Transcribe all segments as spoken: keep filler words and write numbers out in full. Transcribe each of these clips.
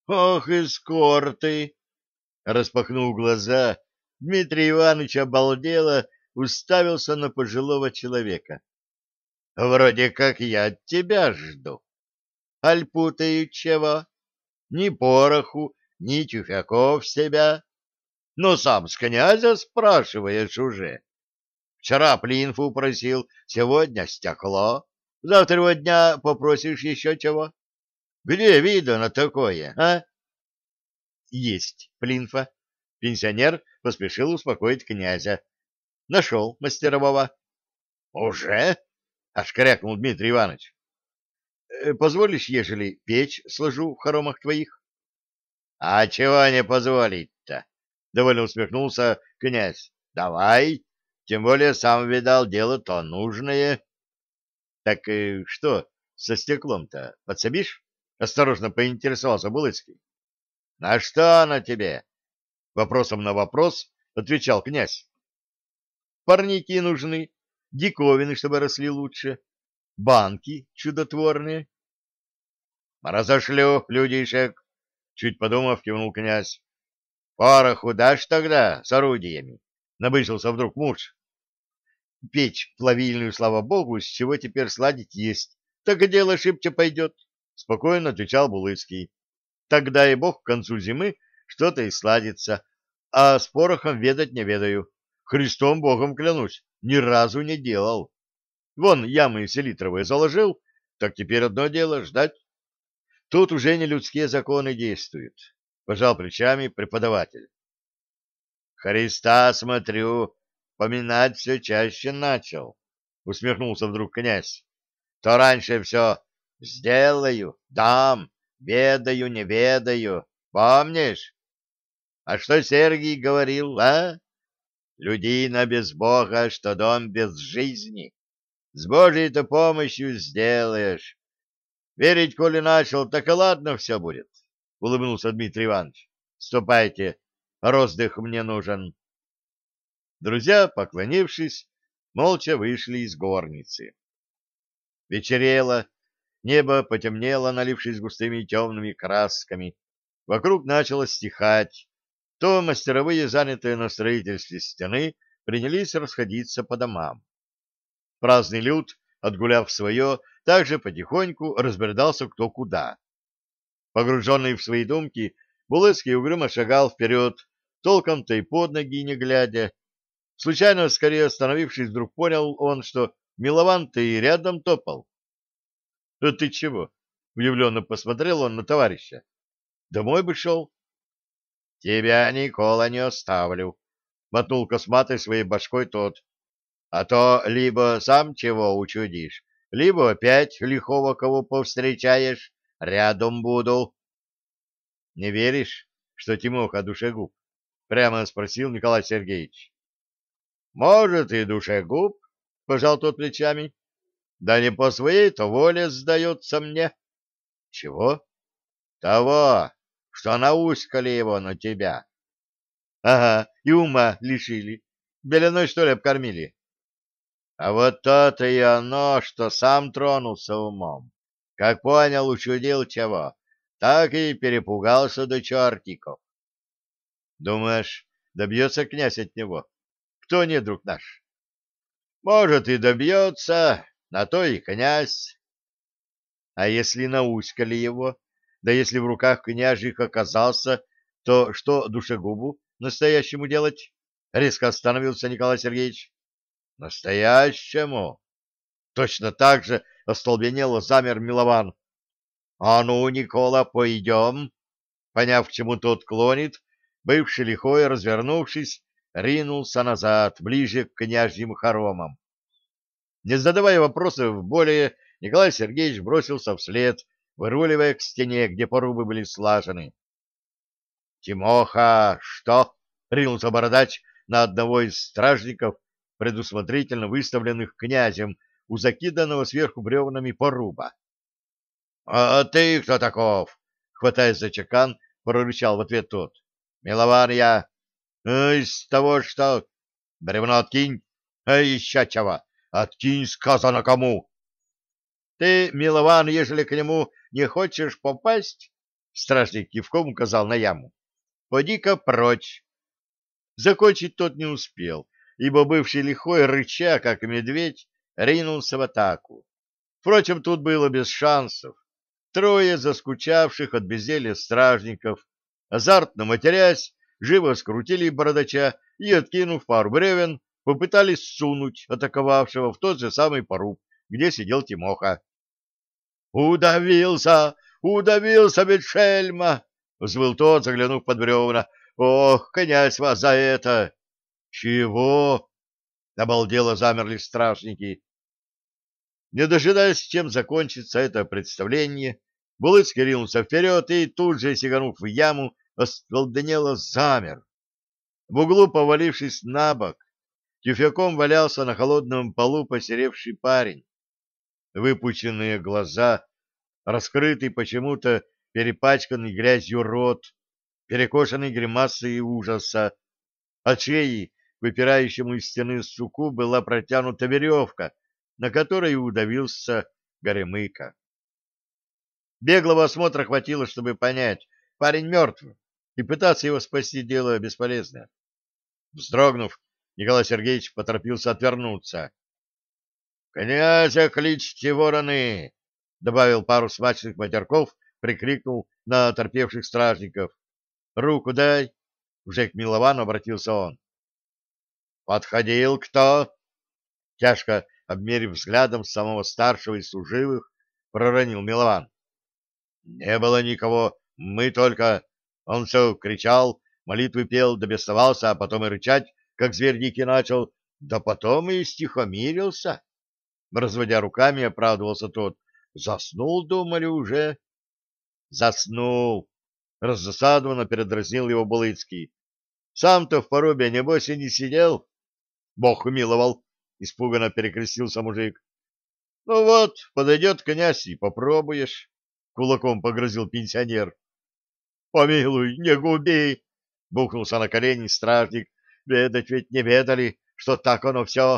Ох, эскорты! Распахнув глаза, Дмитрий Иванович обалдело уставился на пожилого человека. Вроде как я от тебя жду. Аль путаю чего? Ни пороху, ни тюфяков в себя. Но сам с князя спрашиваешь уже. Вчера плинфу просил, сегодня стекло. Завтра дня попросишь еще чего? Где видано такое, а? Есть плинфа. Пенсионер поспешил успокоить князя. Нашел мастерового. Уже? Аж крякнул Дмитрий Иванович. «Э, Позволишь, ежели печь сложу в хоромах твоих? — А чего не позволить-то? — довольно усмехнулся князь. — Давай, тем более сам видал, дело-то нужное. — Так э, что со стеклом-то, подсобишь? — осторожно поинтересовался Булыцкий. — На что оно тебе? — вопросом на вопрос отвечал князь. — Парники нужны, диковины, чтобы росли лучше, банки чудотворные. — Разошлю людишек, — чуть подумав, кивнул князь. — Пороху дашь тогда с орудиями? — набычился вдруг муж. — Печь плавильную, слава богу, с чего теперь сладить есть. Так и дело шибче пойдет, — спокойно отвечал Булыцкий. — Тогда и бог к концу зимы что-то и сладится, а с порохом ведать не ведаю. Христом богом клянусь, ни разу не делал. Вон ямы селитровые заложил, так теперь одно дело — ждать. Тут уже не людские законы действуют, — пожал плечами преподаватель. — Христа, смотрю, поминать все чаще начал, — усмехнулся вдруг князь. — То раньше все сделаю, дам, ведаю, не ведаю, помнишь? А что Сергий говорил, а? Людина без Бога, что дом без жизни. С Божьей-то помощью сделаешь. Верить, коли начал, так и ладно все будет, — улыбнулся Дмитрий Иванович. — Ступайте, роздых мне нужен. Друзья, поклонившись, молча вышли из горницы. Вечерело, небо потемнело, налившись густыми темными красками. Вокруг начало стихать. То мастеровые, занятые на строительстве стены, принялись расходиться по домам. Праздный люд, отгуляв свое, также потихоньку разбредался кто куда. Погруженный в свои думки, Булыцкий угрюмо шагал вперед, толком-то и под ноги не глядя. Случайно, скорее остановившись, вдруг понял он, что Милован-то и рядом топал. — А ты чего? — удивленно посмотрел он на товарища. — Домой бы шел. — Тебя, Никола, не оставлю, — мотнул косматой своей башкой тот. — А то либо сам чего учудишь, либо опять лихого кого повстречаешь, рядом буду. — Не веришь, что Тимоха душегуб? — прямо спросил Николай Сергеевич. — Может, и душегуб, — пожал тот плечами. — Да не по своей-то воле сдается мне. — Чего? — Того, что науськали его на тебя. — Ага, и ума лишили. Беляной, что ли, обкормили? — А вот то-то и оно, что сам тронулся умом. Как понял, учудил чего, так и перепугался до чертиков. — Думаешь, добьется князь от него? Кто не друг наш? — Может, и добьется, на то и князь. — А если науськали его? Да если в руках княжьих оказался, то что душегубу настоящему делать? Резко остановился Николай Сергеевич. — Настоящему? Точно так же остолбенело замер Милован. — А ну, Никола, пойдем. Поняв, к чему тот клонит, бывший лихой, развернувшись, ринулся назад, ближе к княжьим хоромам. Не задавая вопросов более, Николай Сергеевич бросился вслед, выруливая к стене, где порубы были слажены. — Тимоха, что? — ринулся бородач на одного из стражников, предусмотрительно выставленных князем у закиданного сверху бревнами поруба. — А ты кто таков? — хватаясь за чекан, прорычал в ответ тот. — Милован я. — Из того, что... — Бревно откинь. — А еще чего? Откинь, сказано кому. — Ты, Милован, ежели к нему не хочешь попасть, Стражник кивком указал на яму. Поди-ка прочь. Закончить тот не успел, ибо бывший лихой, рыча, как медведь, ринулся в атаку. Впрочем, тут было без шансов. Трое заскучавших от безделья стражников, азартно матерясь, живо скрутили бородача и, откинув пару бревен, попытались сунуть атаковавшего в тот же самый поруб, где сидел Тимоха. «Удавился! Удавился, ведь шельма!» — взвыл тот, заглянув под бревна. «Ох, князь вас за это!» «Чего?» — обалдело замерли стражники. Не дожидаясь, чем закончится это представление, Булыцкий ринулся вперед и, тут же сиганув в яму, остолбенело замер. В углу, повалившись на бок, тюфяком валялся на холодном полу посеревший парень. Выпученные глаза, раскрытый почему-то перепачканный грязью рот, перекошенный гримасой ужаса. От шеи, выпирающему из стены суку, была протянута веревка, на которой удавился Горемыка. Беглого осмотра хватило, чтобы понять, парень мертв, и пытаться его спасти дело бесполезно. Вздрогнув, Николай Сергеевич поторопился отвернуться. — Князя кличьте, вороны! — добавил пару смачных матерков, прикрикнул на оторпевших стражников. — Руку дай! — уже к Миловану обратился он. — Подходил кто? — тяжко обмерив взглядом самого старшего из служивых, проронил Милован. — Не было никого, мы только... Он все кричал, молитвы пел, да бесновался, а потом и рычать, как зверь дикий начал, да потом и стихомирился. Разводя руками, оправдывался тот. Заснул, думали, уже. Заснул. Раздосадованно передразнил его Булыцкий. Сам-то в порубе, небось, и не сидел. Бог умиловал. Испуганно перекрестился мужик. Ну вот, подойдет князь и попробуешь. Кулаком погрозил пенсионер. Помилуй, не губи! Бухнулся на колени стражник. Ведать ведь не ведали, что так оно все.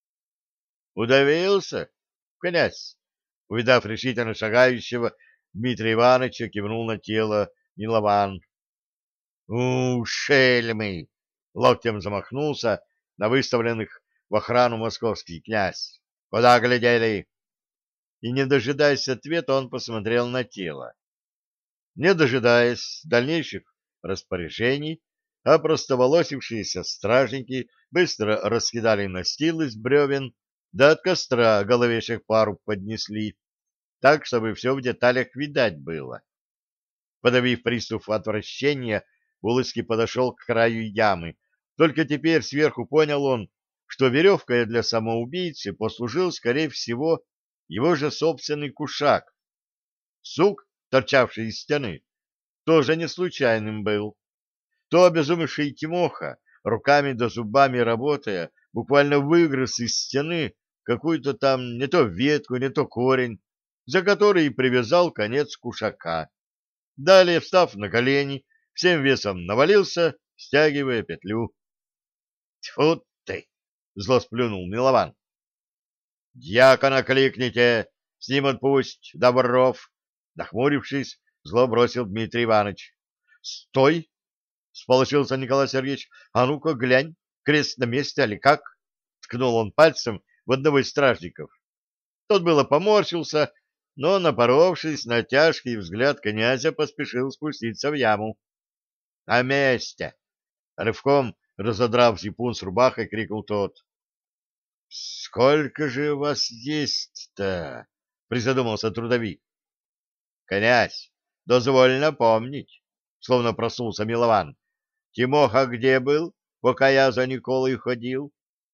Удавился, князь? Увидав решительно шагающего, Дмитрия Ивановича кивнул на тело Милован. — У, шельмы! — локтем замахнулся на выставленных в охрану московский князь. — Куда глядели? И, не дожидаясь ответа, он посмотрел на тело. Не дожидаясь дальнейших распоряжений, опростоволосившиеся стражники быстро раскидали настил из бревен, да от костра головешек пару поднесли, так, чтобы все в деталях видать было. Подавив приступ отвращения, Булыцкий подошел к краю ямы. Только теперь сверху понял он, что веревкой для самоубийцы послужил, скорее всего, его же собственный кушак. Сук, торчавший из стены, тоже не случайным был. То обезумевший Тимоха, руками да зубами работая, буквально выгрыз из стены какую-то там не то ветку, не то корень, за который и привязал конец кушака. Далее, встав на колени, всем весом навалился, стягивая петлю. — Тьфу ты! — зло сплюнул Милован. — Дьякона кликните, с ним отпусть, Добров! — нахмурившись, зло бросил Дмитрий Иванович. — Стой! — сполошился Николай Сергеевич. — А ну-ка глянь, крест на месте, али как? — ткнул он пальцем в одного из стражников. Тот было поморщился, но, напоровшись на тяжкий взгляд князя, поспешил спуститься в яму. — На месте! — рывком, разодрав зипун с рубахой, крикнул тот. — Сколько же вас есть-то? — призадумался трудовик. — Князь, дозволено помнить, — словно проснулся Милован. — Тимоха где был, пока я за Николой ходил?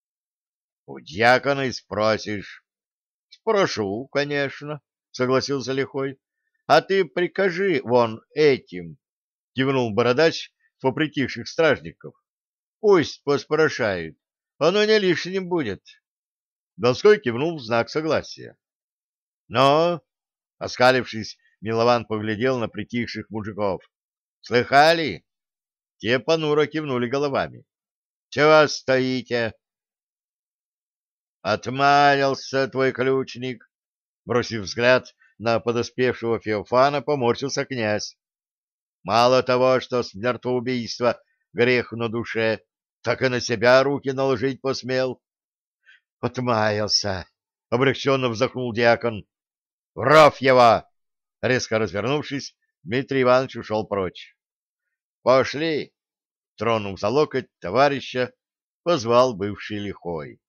— У дьякона и спросишь. — Спрошу, конечно, — согласился Лихой. — А ты прикажи вон этим, — кивнул бородач в попритихших стражников. — Пусть поспрашают, оно не лишним будет. Донской кивнул в знак согласия. — Но, — оскалившись, Милован поглядел на притихших мужиков. — Слыхали? Те понуро кивнули головами. — Чего стоите? — Отмарился твой ключник. Бросив взгляд на подоспевшего Феофана, поморщился князь. Мало того, что смертоубийство — грех на душе, так и на себя руки наложить посмел. — Отмаялся! — облегченно вздохнул дьякон. — В ров его! — резко развернувшись, Дмитрий Иванович ушел прочь. — Пошли! — тронув за локоть товарища, позвал бывший лихой.